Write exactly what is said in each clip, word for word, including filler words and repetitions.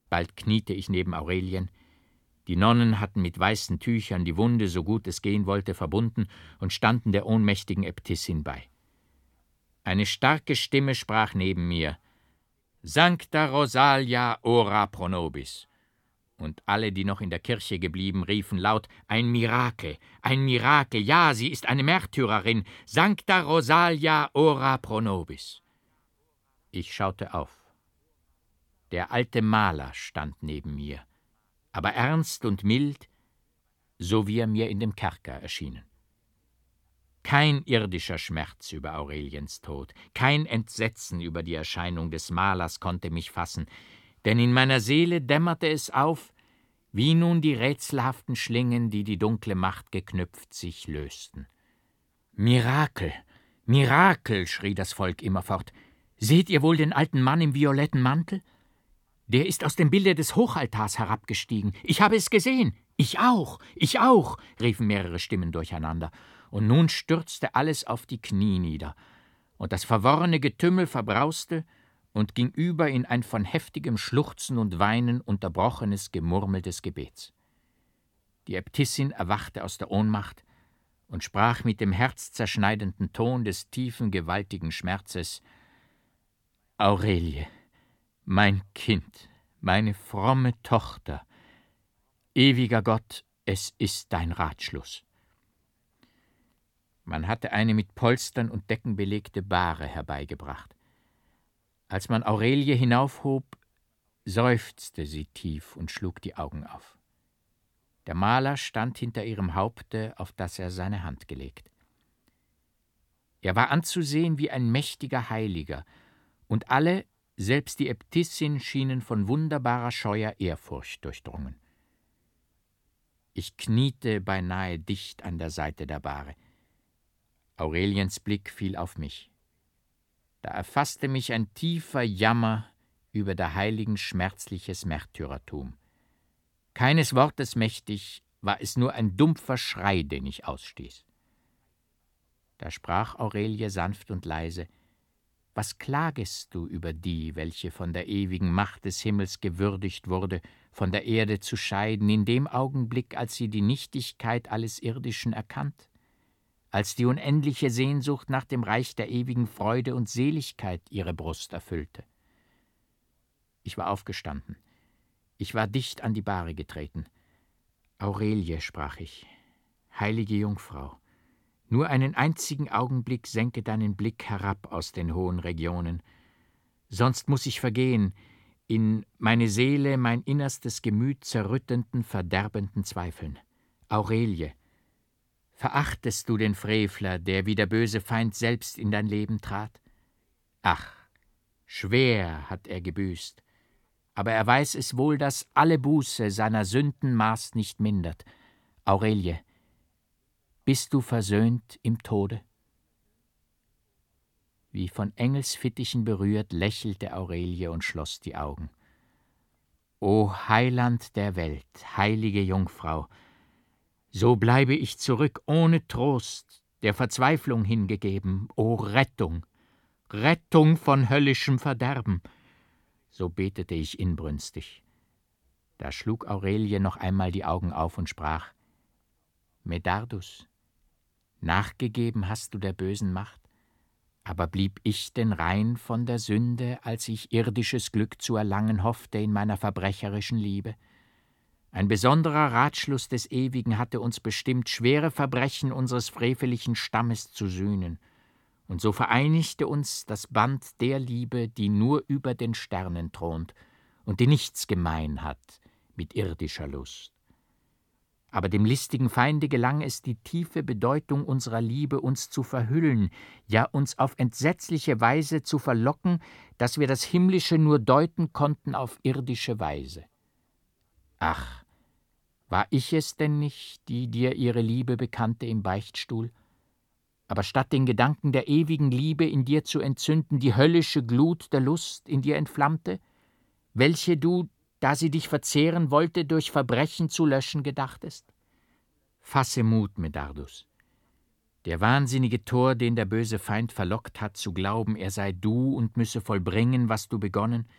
Bald kniete ich neben Aurelien. Die Nonnen hatten mit weißen Tüchern die Wunde, so gut es gehen wollte, verbunden und standen der ohnmächtigen Äbtissin bei. Eine starke Stimme sprach neben mir: »Sancta Rosalia ora pro nobis!« Und alle, die noch in der Kirche geblieben, riefen laut: »Ein Mirakel, ein Mirakel, ja, sie ist eine Märtyrerin! Sancta Rosalia ora pro nobis!« Ich schaute auf. Der alte Maler stand neben mir, aber ernst und mild, so wie er mir in dem Kerker erschienen. Kein irdischer Schmerz über Aureliens Tod, kein Entsetzen über die Erscheinung des Malers konnte mich fassen, denn in meiner Seele dämmerte es auf, wie nun die rätselhaften Schlingen, die die dunkle Macht geknüpft, sich lösten. »Mirakel, Mirakel«, schrie das Volk immerfort. »Seht ihr wohl den alten Mann im violetten Mantel? Der ist aus dem Bilde des Hochaltars herabgestiegen. Ich habe es gesehen. Ich auch, ich auch«, riefen mehrere Stimmen durcheinander. Und nun stürzte alles auf die Knie nieder, und das verworrene Getümmel verbrauste und ging über in ein von heftigem Schluchzen und Weinen unterbrochenes Gemurmel des Gebets. Die Äbtissin erwachte aus der Ohnmacht und sprach mit dem herzzerschneidenden Ton des tiefen, gewaltigen Schmerzes: »Aurelie, mein Kind, meine fromme Tochter, ewiger Gott, es ist dein Ratschluss.« Man hatte eine mit Polstern und Decken belegte Bahre herbeigebracht. Als man Aurelie hinaufhob, seufzte sie tief und schlug die Augen auf. Der Maler stand hinter ihrem Haupte, auf das er seine Hand gelegt. Er war anzusehen wie ein mächtiger Heiliger, und alle, selbst die Äbtissin, schienen von wunderbarer scheuer Ehrfurcht durchdrungen. Ich kniete beinahe dicht an der Seite der Bahre. Aureliens Blick fiel auf mich. Da erfasste mich ein tiefer Jammer über der Heiligen schmerzliches Märtyrertum. Keines Wortes mächtig, war es nur ein dumpfer Schrei, den ich ausstieß. Da sprach Aurelie sanft und leise: »Was klagest du über die, welche von der ewigen Macht des Himmels gewürdigt wurde, von der Erde zu scheiden, in dem Augenblick, als sie die Nichtigkeit alles Irdischen erkannt, als die unendliche Sehnsucht nach dem Reich der ewigen Freude und Seligkeit ihre Brust erfüllte?« Ich war aufgestanden. Ich war dicht an die Bahre getreten. »Aurelie«, sprach ich, »heilige Jungfrau, nur einen einzigen Augenblick senke deinen Blick herab aus den hohen Regionen. Sonst muß ich vergehen, in meine Seele, mein innerstes Gemüt zerrüttenden, verderbenden Zweifeln. Aurelie, verachtest du den Frevler, der wie der böse Feind selbst in dein Leben trat? Ach, schwer hat er gebüßt, aber er weiß es wohl, dass alle Buße seiner Sünden Maß nicht mindert. Aurelie, bist du versöhnt im Tode?« Wie von Engelsfittichen berührt, lächelte Aurelie und schloss die Augen. »O Heiland der Welt, heilige Jungfrau, so bleibe ich zurück ohne Trost, der Verzweiflung hingegeben. O Rettung, Rettung von höllischem Verderben!« So betete ich inbrünstig. Da schlug Aurelie noch einmal die Augen auf und sprach: »Medardus, nachgegeben hast du der bösen Macht, aber blieb ich denn rein von der Sünde, als ich irdisches Glück zu erlangen hoffte in meiner verbrecherischen Liebe? Ein besonderer Ratschluss des Ewigen hatte uns bestimmt, schwere Verbrechen unseres freveligen Stammes zu sühnen, und so vereinigte uns das Band der Liebe, die nur über den Sternen thront und die nichts gemein hat mit irdischer Lust. Aber dem listigen Feinde gelang es, die tiefe Bedeutung unserer Liebe uns zu verhüllen, ja uns auf entsetzliche Weise zu verlocken, dass wir das Himmlische nur deuten konnten auf irdische Weise. Ach, war ich es denn nicht, die dir ihre Liebe bekannte im Beichtstuhl? Aber statt den Gedanken der ewigen Liebe in dir zu entzünden, die höllische Glut der Lust in dir entflammte, welche du, da sie dich verzehren wollte, durch Verbrechen zu löschen gedachtest? Fasse Mut, Medardus. Der wahnsinnige Tor, den der böse Feind verlockt hat, zu glauben, er sei du und müsse vollbringen, was du begonnen,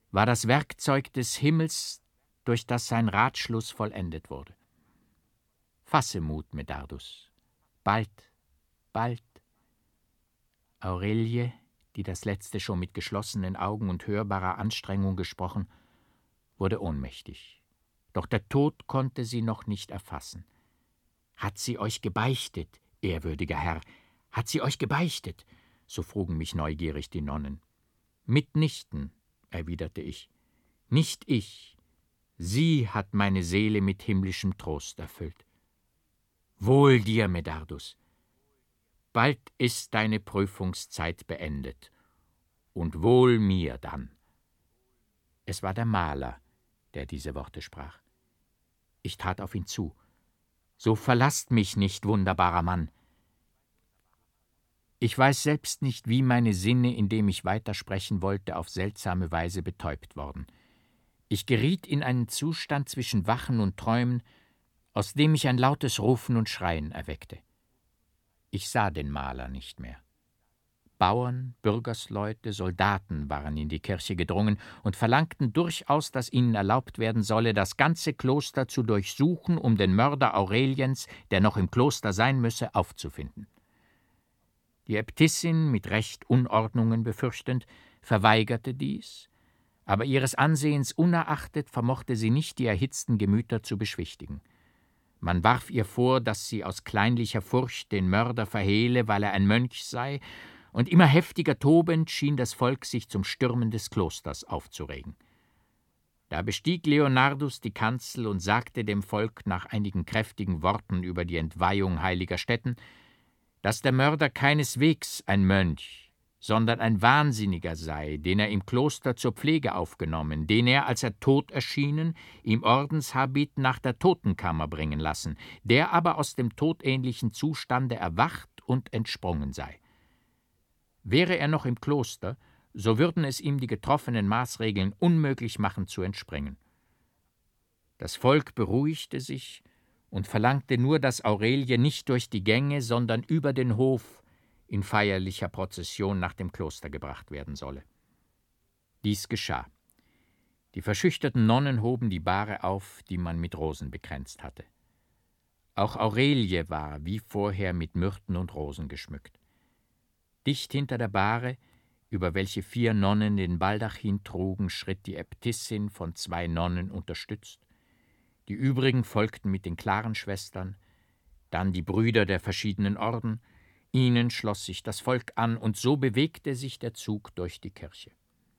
war das Werkzeug des Himmels, durch das sein Ratschluss vollendet wurde. Fasse Mut, Medardus. Bald, bald. Aurelie, die das letzte schon mit geschlossenen Augen und hörbarer Anstrengung gesprochen, wurde ohnmächtig. Doch der Tod konnte sie noch nicht erfassen. »Hat sie euch gebeichtet, ehrwürdiger Herr? Hat sie euch gebeichtet?« so frugen mich neugierig die Nonnen. »Mitnichten«, erwiderte ich, »nicht ich. Sie hat meine Seele mit himmlischem Trost erfüllt.« »Wohl dir, Medardus. Bald ist deine Prüfungszeit beendet. Und wohl mir dann.« Es war der Maler, der diese Worte sprach. Ich trat auf ihn zu. »So verlasst mich nicht, wunderbarer Mann.« Ich weiß selbst nicht, wie meine Sinne, indem ich weitersprechen wollte, auf seltsame Weise betäubt worden. Ich geriet in einen Zustand zwischen Wachen und Träumen, aus dem mich ein lautes Rufen und Schreien erweckte. Ich sah den Maler nicht mehr. Bauern, Bürgersleute, Soldaten waren in die Kirche gedrungen und verlangten durchaus, dass ihnen erlaubt werden solle, das ganze Kloster zu durchsuchen, um den Mörder Aureliens, der noch im Kloster sein müsse, aufzufinden. Die Äbtissin, mit Recht Unordnungen befürchtend, verweigerte dies, aber ihres Ansehens unerachtet vermochte sie nicht, die erhitzten Gemüter zu beschwichtigen. Man warf ihr vor, dass sie aus kleinlicher Furcht den Mörder verhehle, weil er ein Mönch sei, und immer heftiger tobend schien das Volk sich zum Stürmen des Klosters aufzuregen. Da bestieg Leonardus die Kanzel und sagte dem Volk nach einigen kräftigen Worten über die Entweihung heiliger Stätten, dass der Mörder keineswegs ein Mönch, sondern ein Wahnsinniger sei, den er im Kloster zur Pflege aufgenommen, den er, als er tot erschienen, im Ordenshabit nach der Totenkammer bringen lassen, der aber aus dem todähnlichen Zustande erwacht und entsprungen sei. Wäre er noch im Kloster, so würden es ihm die getroffenen Maßregeln unmöglich machen zu entspringen. Das Volk beruhigte sich und verlangte nur, dass Aurelie nicht durch die Gänge, sondern über den Hof in feierlicher Prozession nach dem Kloster gebracht werden solle. Dies geschah. Die verschüchterten Nonnen hoben die Bahre auf, die man mit Rosen bekränzt hatte. Auch Aurelie war, wie vorher, mit Myrten und Rosen geschmückt. Dicht hinter der Bahre, über welche vier Nonnen den Baldachin trugen, schritt die Äbtissin von zwei Nonnen unterstützt. Die übrigen folgten mit den Klarenschwestern, dann die Brüder der verschiedenen Orden, ihnen schloss sich das Volk an, und so bewegte sich der Zug durch die Kirche.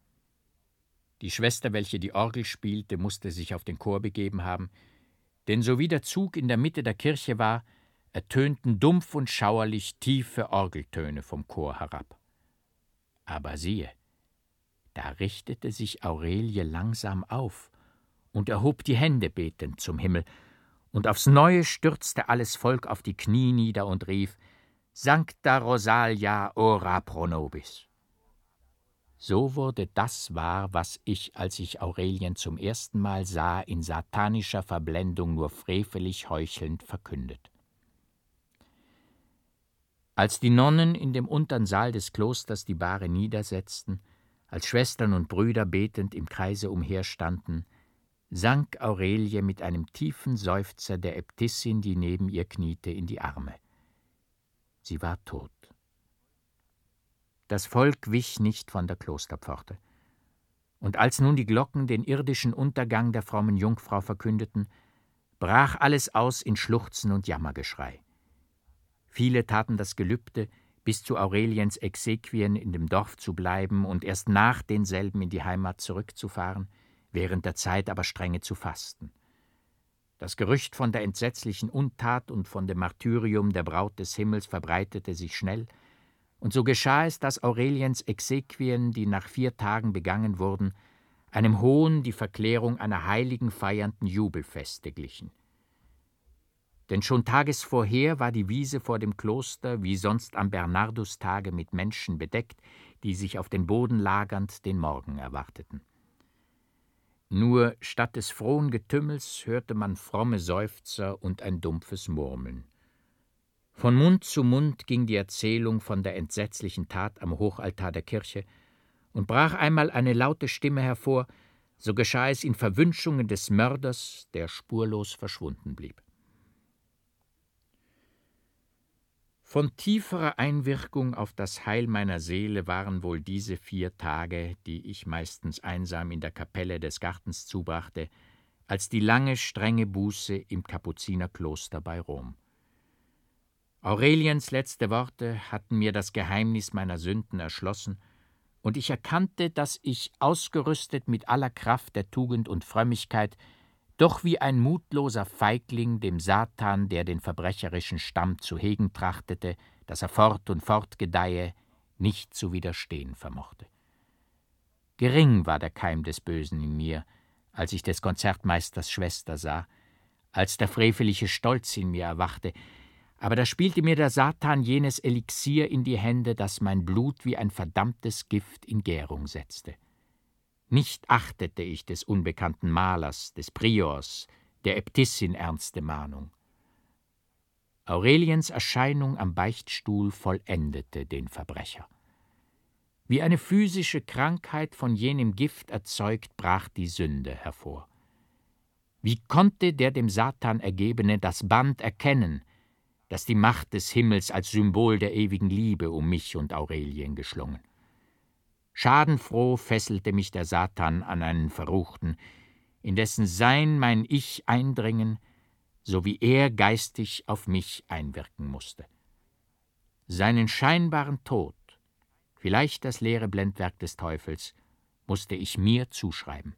Die Schwester, welche die Orgel spielte, musste sich auf den Chor begeben haben, denn sowie der Zug in der Mitte der Kirche war, ertönten dumpf und schauerlich tiefe Orgeltöne vom Chor herab. Aber siehe, da richtete sich Aurelie langsam auf und erhob die Hände betend zum Himmel, und aufs Neue stürzte alles Volk auf die Knie nieder und rief: »Sancta Rosalia, ora pro nobis!« So wurde das wahr, was ich, als ich Aurelien zum ersten Mal sah, in satanischer Verblendung nur frevelig heuchelnd verkündet. Als die Nonnen in dem untern Saal des Klosters die Bahre niedersetzten, als Schwestern und Brüder betend im Kreise umherstanden, sank Aurelie mit einem tiefen Seufzer der Äbtissin, die neben ihr kniete, in die Arme. Sie war tot. Das Volk wich nicht von der Klosterpforte. Und als nun die Glocken den irdischen Untergang der frommen Jungfrau verkündeten, brach alles aus in Schluchzen und Jammergeschrei. Viele taten das Gelübde, bis zu Aureliens Exequien in dem Dorf zu bleiben und erst nach denselben in die Heimat zurückzufahren, während der Zeit aber strenge zu fasten. Das Gerücht von der entsetzlichen Untat und von dem Martyrium der Braut des Himmels verbreitete sich schnell, und so geschah es, dass Aureliens Exequien, die nach vier Tagen begangen wurden, einem hohen, die Verklärung einer heiligen feiernden Jubelfeste glichen. Denn schon tages vorher war die Wiese vor dem Kloster, wie sonst am Bernardustage, mit Menschen bedeckt, die sich auf den Boden lagernd den Morgen erwarteten. Nur statt des frohen Getümmels hörte man fromme Seufzer und ein dumpfes Murmeln. Von Mund zu Mund ging die Erzählung von der entsetzlichen Tat am Hochaltar der Kirche, und brach einmal eine laute Stimme hervor, so geschah es in Verwünschungen des Mörders, der spurlos verschwunden blieb. Von tieferer Einwirkung auf das Heil meiner Seele waren wohl diese vier Tage, die ich meistens einsam in der Kapelle des Gartens zubrachte, als die lange, strenge Buße im Kapuzinerkloster bei Rom. Aureliens letzte Worte hatten mir das Geheimnis meiner Sünden erschlossen, und ich erkannte, dass ich, ausgerüstet mit aller Kraft der Tugend und Frömmigkeit, doch wie ein mutloser Feigling dem Satan, der den verbrecherischen Stamm zu hegen trachtete, dass er fort und fort gedeihe, nicht zu widerstehen vermochte. Gering war der Keim des Bösen in mir, als ich des Konzertmeisters Schwester sah, als der freveliche Stolz in mir erwachte, aber da spielte mir der Satan jenes Elixier in die Hände, das mein Blut wie ein verdammtes Gift in Gärung setzte. Nicht achtete ich des unbekannten Malers, des Priors, der Äbtissin ernste Mahnung. Aureliens Erscheinung am Beichtstuhl vollendete den Verbrecher. Wie eine physische Krankheit von jenem Gift erzeugt, brach die Sünde hervor. Wie konnte der dem Satan Ergebene das Band erkennen, das die Macht des Himmels als Symbol der ewigen Liebe um mich und Aurelien geschlungen? Schadenfroh fesselte mich der Satan an einen Verruchten, in dessen Sein mein Ich eindringen, so wie er geistig auf mich einwirken musste. Seinen scheinbaren Tod, vielleicht das leere Blendwerk des Teufels, musste ich mir zuschreiben.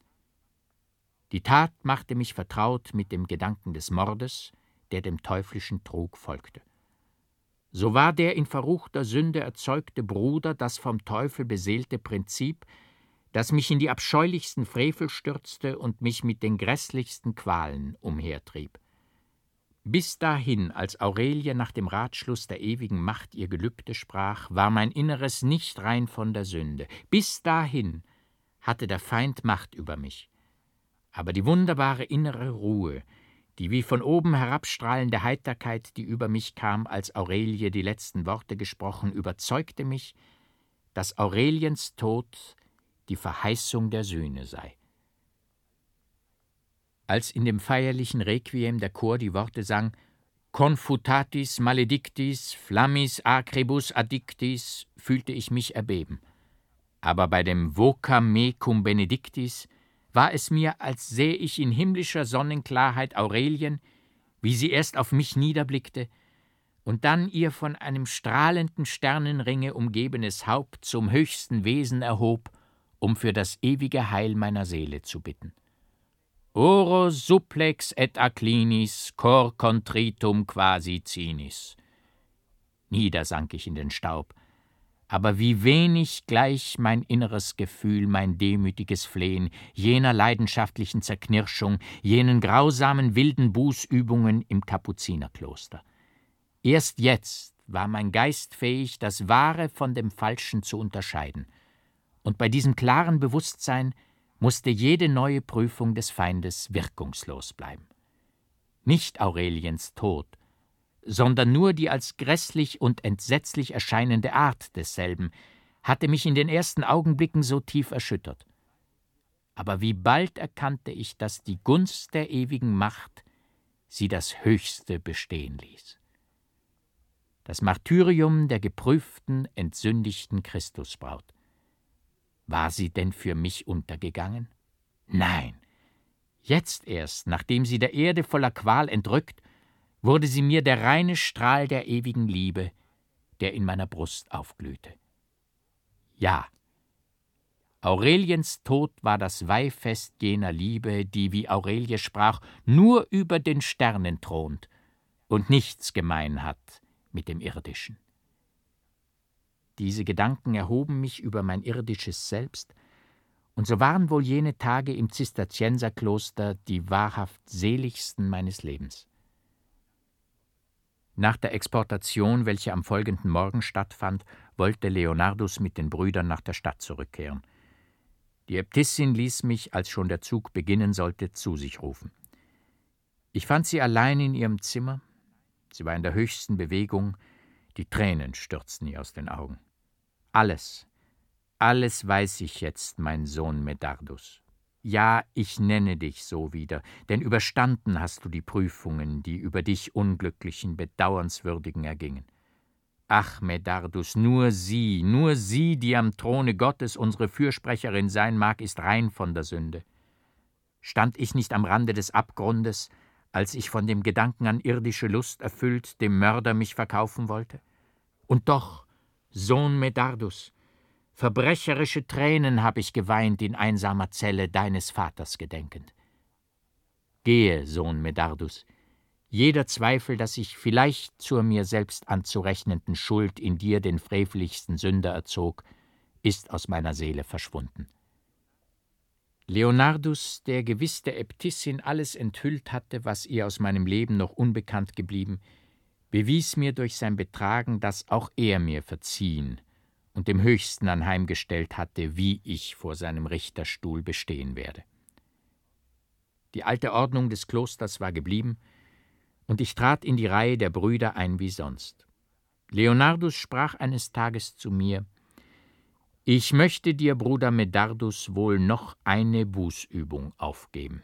Die Tat machte mich vertraut mit dem Gedanken des Mordes, der dem teuflischen Trug folgte. So war der in verruchter Sünde erzeugte Bruder das vom Teufel beseelte Prinzip, das mich in die abscheulichsten Frevel stürzte und mich mit den grässlichsten Qualen umhertrieb. Bis dahin, als Aurelie nach dem Ratschluss der ewigen Macht ihr Gelübde sprach, war mein Inneres nicht rein von der Sünde. Bis dahin hatte der Feind Macht über mich. Aber die wunderbare innere Ruhe, die wie von oben herabstrahlende Heiterkeit, die über mich kam, als Aurelie die letzten Worte gesprochen, überzeugte mich, dass Aureliens Tod die Verheißung der Sühne sei. Als in dem feierlichen Requiem der Chor die Worte sang Confutatis maledictis, flammis acribus addictis, fühlte ich mich erbeben. Aber bei dem Vocam me cum benedictis war es mir, als sähe ich in himmlischer Sonnenklarheit Aurelien, wie sie erst auf mich niederblickte und dann ihr von einem strahlenden Sternenringe umgebenes Haupt zum höchsten Wesen erhob, um für das ewige Heil meiner Seele zu bitten. Oro supplex et acclinis, cor contritum quasi cinis. Nieder sank ich in den Staub, aber wie wenig gleich mein inneres Gefühl, mein demütiges Flehen, jener leidenschaftlichen Zerknirschung, jenen grausamen wilden Bußübungen im Kapuzinerkloster. Erst jetzt war mein Geist fähig, das Wahre von dem Falschen zu unterscheiden, und bei diesem klaren Bewusstsein musste jede neue Prüfung des Feindes wirkungslos bleiben. Nicht Aureliens Tod, sondern nur die als grässlich und entsetzlich erscheinende Art desselben hatte mich in den ersten Augenblicken so tief erschüttert. Aber wie bald erkannte ich, dass die Gunst der ewigen Macht sie das Höchste bestehen ließ. Das Martyrium der geprüften, entsündigten Christusbraut. War sie denn für mich untergegangen? Nein. Jetzt erst, nachdem sie der Erde voller Qual entrückt, wurde sie mir der reine Strahl der ewigen Liebe, der in meiner Brust aufglühte. Ja, Aureliens Tod war das Weihfest jener Liebe, die, wie Aurelie sprach, nur über den Sternen thront und nichts gemein hat mit dem Irdischen. Diese Gedanken erhoben mich über mein irdisches Selbst, und so waren wohl jene Tage im Zisterzienserkloster die wahrhaft seligsten meines Lebens. Nach der Exportation, welche am folgenden Morgen stattfand, wollte Leonardus mit den Brüdern nach der Stadt zurückkehren. Die Äbtissin ließ mich, als schon der Zug beginnen sollte, zu sich rufen. Ich fand sie allein in ihrem Zimmer. Sie war in der höchsten Bewegung, die Tränen stürzten ihr aus den Augen. Alles, alles weiß ich jetzt, mein Sohn Medardus. Ja, ich nenne dich so wieder, denn überstanden hast du die Prüfungen, die über dich Unglücklichen, Bedauernswürdigen ergingen. Ach, Medardus, nur sie, nur sie, die am Throne Gottes unsere Fürsprecherin sein mag, ist rein von der Sünde. Stand ich nicht am Rande des Abgrundes, als ich von dem Gedanken an irdische Lust erfüllt dem Mörder mich verkaufen wollte? Und doch, Sohn Medardus, verbrecherische Tränen habe ich geweint in einsamer Zelle deines Vaters gedenkend. Gehe, Sohn Medardus, jeder Zweifel, dass ich vielleicht zur mir selbst anzurechnenden Schuld in dir den freveligsten Sünder erzog, ist aus meiner Seele verschwunden. Leonardus, der gewiss der Äbtissin alles enthüllt hatte, was ihr aus meinem Leben noch unbekannt geblieben, bewies mir durch sein Betragen, dass auch er mir verziehen und dem Höchsten anheimgestellt hatte, wie ich vor seinem Richterstuhl bestehen werde. Die alte Ordnung des Klosters war geblieben, und ich trat in die Reihe der Brüder ein wie sonst. Leonardus sprach eines Tages zu mir: »Ich möchte dir, Bruder Medardus, wohl noch eine Bußübung aufgeben.«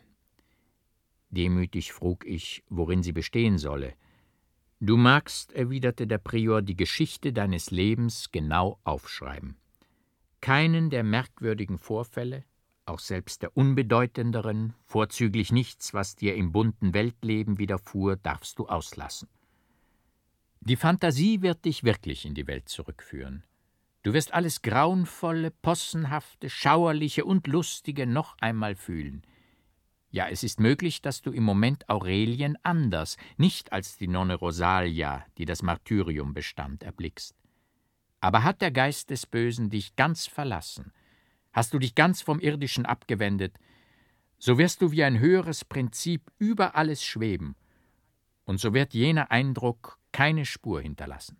Demütig frug ich, worin sie bestehen solle. »Du magst«, erwiderte der Prior, »die Geschichte deines Lebens genau aufschreiben. Keinen der merkwürdigen Vorfälle, auch selbst der unbedeutenderen, vorzüglich nichts, was dir im bunten Weltleben widerfuhr, darfst du auslassen. Die Fantasie wird dich wirklich in die Welt zurückführen. Du wirst alles Grauenvolle, Possenhafte, Schauerliche und Lustige noch einmal fühlen. Ja, es ist möglich, dass du im Moment Aurelien anders, nicht als die Nonne Rosalia, die das Martyrium bestand, erblickst. Aber hat der Geist des Bösen dich ganz verlassen, hast du dich ganz vom Irdischen abgewendet, so wirst du wie ein höheres Prinzip über alles schweben, und so wird jener Eindruck keine Spur hinterlassen.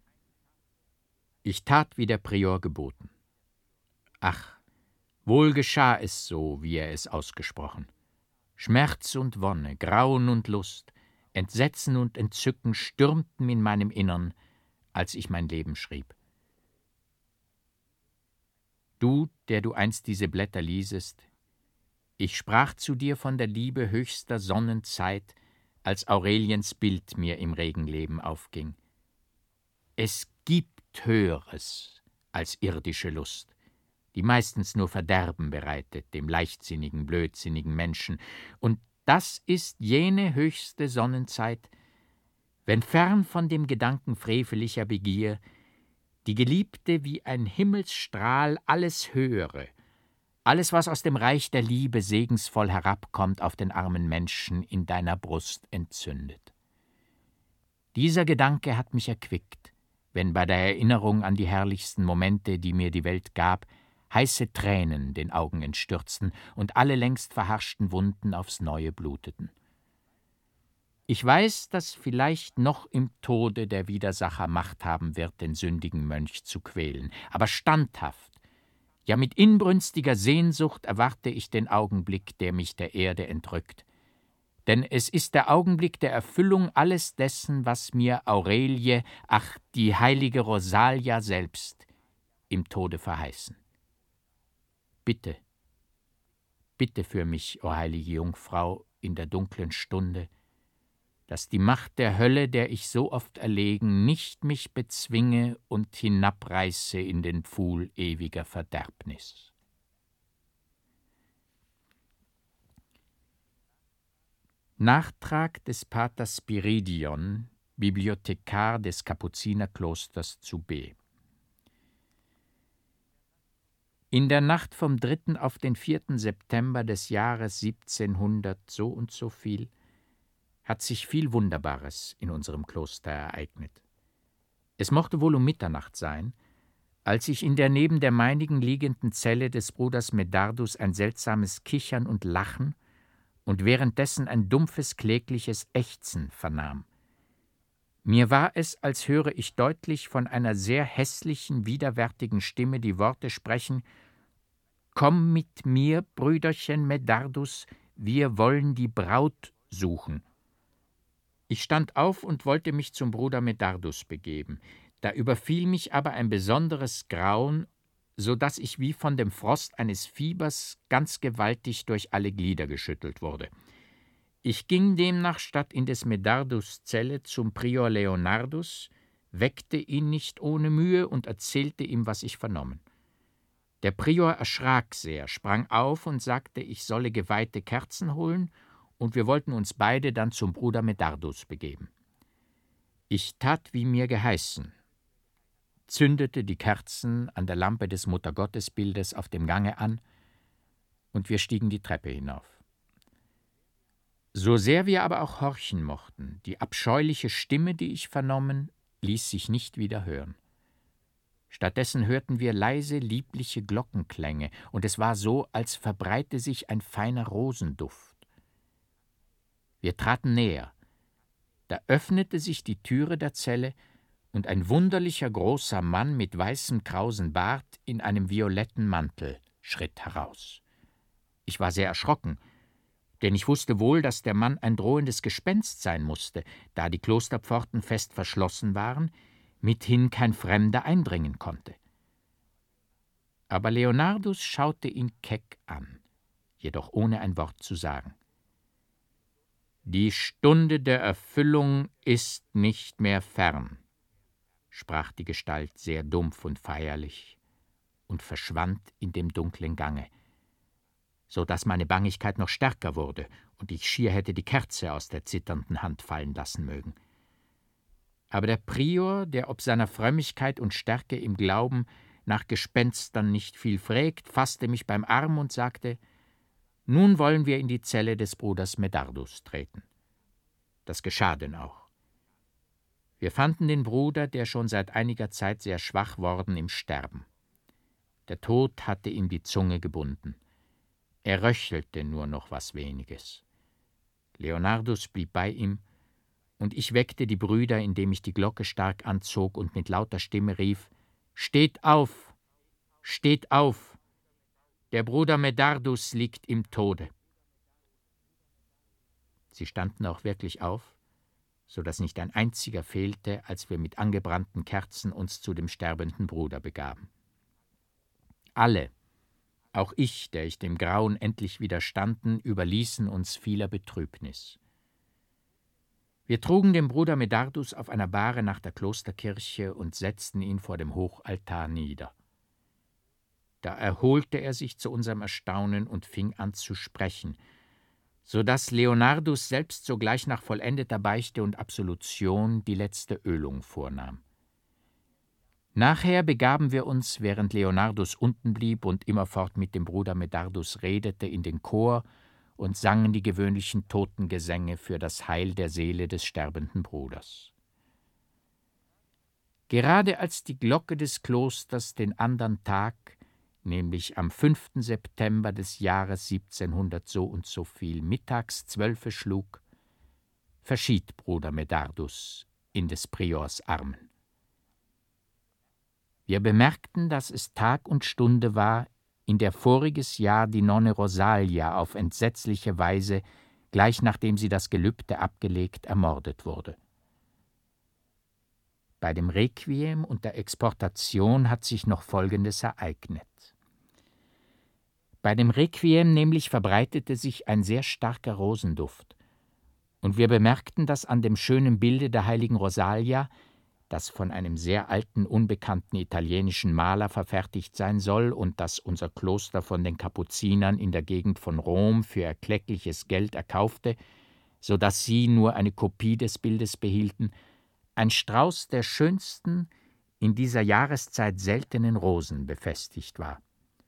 Ich tat, wie der Prior geboten. Ach, wohl geschah es so, wie er es ausgesprochen. Schmerz und Wonne, Grauen und Lust, Entsetzen und Entzücken stürmten in meinem Innern, als ich mein Leben schrieb. Du, der du einst diese Blätter liesest, ich sprach zu dir von der Liebe höchster Sonnenzeit, als Aureliens Bild mir im Regenleben aufging. Es gibt Höheres als irdische Lust, die meistens nur Verderben bereitet dem leichtsinnigen, blödsinnigen Menschen, und das ist jene höchste Sonnenzeit, wenn fern von dem Gedanken frevelicher Begier die Geliebte wie ein Himmelsstrahl alles Höhere, alles, was aus dem Reich der Liebe segensvoll herabkommt, auf den armen Menschen in deiner Brust entzündet. Dieser Gedanke hat mich erquickt, wenn bei der Erinnerung an die herrlichsten Momente, die mir die Welt gab, heiße Tränen den Augen entstürzten und alle längst verharschten Wunden aufs Neue bluteten. Ich weiß, dass vielleicht noch im Tode der Widersacher Macht haben wird, den sündigen Mönch zu quälen, aber standhaft, ja mit inbrünstiger Sehnsucht erwarte ich den Augenblick, der mich der Erde entrückt. Denn es ist der Augenblick der Erfüllung alles dessen, was mir Aurelie, ach, die heilige Rosalia selbst, im Tode verheißen. Bitte, bitte für mich, o heilige Jungfrau, in der dunklen Stunde, dass die Macht der Hölle, der ich so oft erlegen, nicht mich bezwinge und hinabreiße in den Pfuhl ewiger Verderbnis. Nachtrag des Pater Spiridion, Bibliothekar des Kapuzinerklosters zu B. In der Nacht vom dritten auf den vierten September des Jahres siebzehnhundert so und so viel hat sich viel Wunderbares in unserem Kloster ereignet. Es mochte wohl um Mitternacht sein, als ich in der neben der meinigen liegenden Zelle des Bruders Medardus ein seltsames Kichern und Lachen und währenddessen ein dumpfes, klägliches Ächzen vernahm. Mir war es, als höre ich deutlich von einer sehr hässlichen, widerwärtigen Stimme die Worte sprechen: »Komm mit mir, Brüderchen Medardus, wir wollen die Braut suchen.« Ich stand auf und wollte mich zum Bruder Medardus begeben. Da überfiel mich aber ein besonderes Grauen, so dass ich wie von dem Frost eines Fiebers ganz gewaltig durch alle Glieder geschüttelt wurde. Ich ging demnach statt in des Medardus Zelle zum Prior Leonardus, weckte ihn nicht ohne Mühe und erzählte ihm, was ich vernommen. Der Prior erschrak sehr, sprang auf und sagte, ich solle geweihte Kerzen holen, und wir wollten uns beide dann zum Bruder Medardus begeben. Ich tat, wie mir geheißen, zündete die Kerzen an der Lampe des Muttergottesbildes auf dem Gange an, und wir stiegen die Treppe hinauf. So sehr wir aber auch horchen mochten, die abscheuliche Stimme, die ich vernommen, ließ sich nicht wieder hören. Stattdessen hörten wir leise, liebliche Glockenklänge, und es war so, als verbreite sich ein feiner Rosenduft. Wir traten näher. Da öffnete sich die Türe der Zelle, und ein wunderlicher großer Mann mit weißem krausen Bart in einem violetten Mantel schritt heraus. Ich war sehr erschrocken, denn ich wusste wohl, dass der Mann ein drohendes Gespenst sein musste, da die Klosterpforten fest verschlossen waren, mithin kein Fremder eindringen konnte. Aber Leonardus schaute ihn keck an, jedoch ohne ein Wort zu sagen. »Die Stunde der Erfüllung ist nicht mehr fern«, sprach die Gestalt sehr dumpf und feierlich und verschwand in dem dunklen Gange, so daß meine Bangigkeit noch stärker wurde und ich schier hätte die Kerze aus der zitternden Hand fallen lassen mögen. Aber der Prior, der ob seiner Frömmigkeit und Stärke im Glauben nach Gespenstern nicht viel frägt, fasste mich beim Arm und sagte, nun wollen wir in die Zelle des Bruders Medardus treten. Das geschah denn auch. Wir fanden den Bruder, der schon seit einiger Zeit sehr schwach worden, im Sterben. Der Tod hatte ihm die Zunge gebunden. Er röchelte nur noch was Weniges. Leonardus blieb bei ihm, und ich weckte die Brüder, indem ich die Glocke stark anzog und mit lauter Stimme rief, »Steht auf! Steht auf! Der Bruder Medardus liegt im Tode!« Sie standen auch wirklich auf, so dass nicht ein einziger fehlte, als wir mit angebrannten Kerzen uns zu dem sterbenden Bruder begaben. Alle, auch ich, der ich dem Grauen endlich widerstanden, überließen uns vieler Betrübnis. Wir trugen den Bruder Medardus auf einer Bahre nach der Klosterkirche und setzten ihn vor dem Hochaltar nieder. Da erholte er sich zu unserem Erstaunen und fing an zu sprechen, so dass Leonardus selbst sogleich nach vollendeter Beichte und Absolution die letzte Ölung vornahm. Nachher begaben wir uns, während Leonardus unten blieb und immerfort mit dem Bruder Medardus redete, in den Chor und sangen die gewöhnlichen Totengesänge für das Heil der Seele des sterbenden Bruders. Gerade als die Glocke des Klosters den andern Tag, nämlich am fünften September des Jahres siebzehnhundert so und so viel mittags zwölfe schlug, verschied Bruder Medardus in des Priors Armen. Wir bemerkten, dass es Tag und Stunde war, in der voriges Jahr die Nonne Rosalia auf entsetzliche Weise, gleich nachdem sie das Gelübde abgelegt, ermordet wurde. Bei dem Requiem und der Exportation hat sich noch Folgendes ereignet. Bei dem Requiem nämlich verbreitete sich ein sehr starker Rosenduft, und wir bemerkten, dass an dem schönen Bilde der heiligen Rosalia, das von einem sehr alten, unbekannten italienischen Maler verfertigt sein soll und das unser Kloster von den Kapuzinern in der Gegend von Rom für erkleckliches Geld erkaufte, so dass sie nur eine Kopie des Bildes behielten, ein Strauß der schönsten, in dieser Jahreszeit seltenen Rosen befestigt war.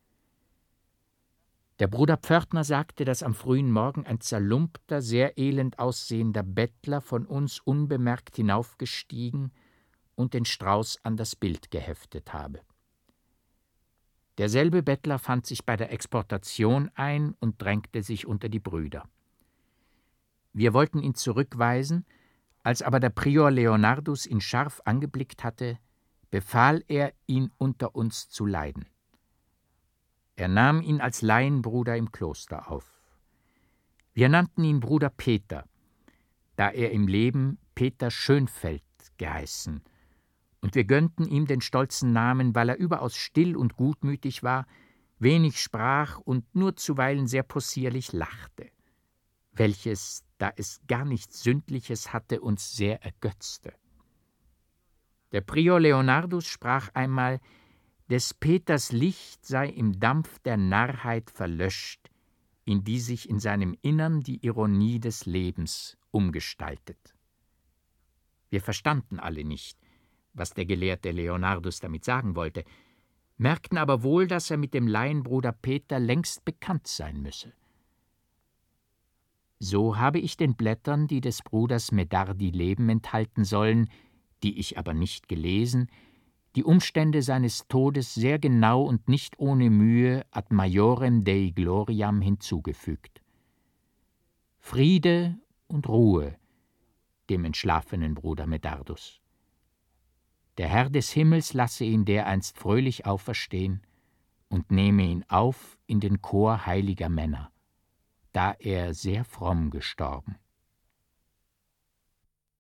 Der Bruder Pförtner sagte, dass am frühen Morgen ein zerlumpter, sehr elend aussehender Bettler von uns unbemerkt hinaufgestiegen und den Strauß an das Bild geheftet habe. Derselbe Bettler fand sich bei der Exportation ein und drängte sich unter die Brüder. Wir wollten ihn zurückweisen, als aber der Prior Leonardus ihn scharf angeblickt hatte, befahl er, ihn unter uns zu leiden. Er nahm ihn als Laienbruder im Kloster auf. Wir nannten ihn Bruder Peter, da er im Leben Peter Schönfeld geheißen und wir gönnten ihm den stolzen Namen, weil er überaus still und gutmütig war, wenig sprach und nur zuweilen sehr possierlich lachte, welches, da es gar nichts Sündliches hatte, uns sehr ergötzte. Der Prior Leonardus sprach einmal, des Peters Licht sei im Dampf der Narrheit verlöscht, in die sich in seinem Innern die Ironie des Lebens umgestaltet. Wir verstanden alle nicht, was der gelehrte Leonardus damit sagen wollte, merkten aber wohl, dass er mit dem Laienbruder Peter längst bekannt sein müsse. So habe ich den Blättern, die des Bruders Medardi Leben enthalten sollen, die ich aber nicht gelesen, die Umstände seines Todes sehr genau und nicht ohne Mühe ad majorem Dei gloriam hinzugefügt. Friede und Ruhe dem entschlafenen Bruder Medardus. Der Herr des Himmels lasse ihn dereinst fröhlich auferstehen und nehme ihn auf in den Chor heiliger Männer, da er sehr fromm gestorben.